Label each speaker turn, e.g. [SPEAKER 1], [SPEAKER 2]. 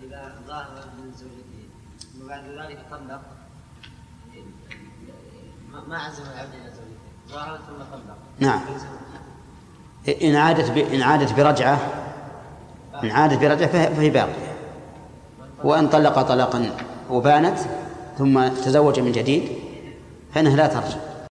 [SPEAKER 1] إذا ظاهر من زوجته وبعد ذلك طلق ما عزم العبد إلى زوجته ظاهر ثم طلق.
[SPEAKER 2] نعم. إن عادت برجعة فهي باقية. وإن طلق طلاقا وبانت ثم تزوج من جديد فإنها لا ترجع.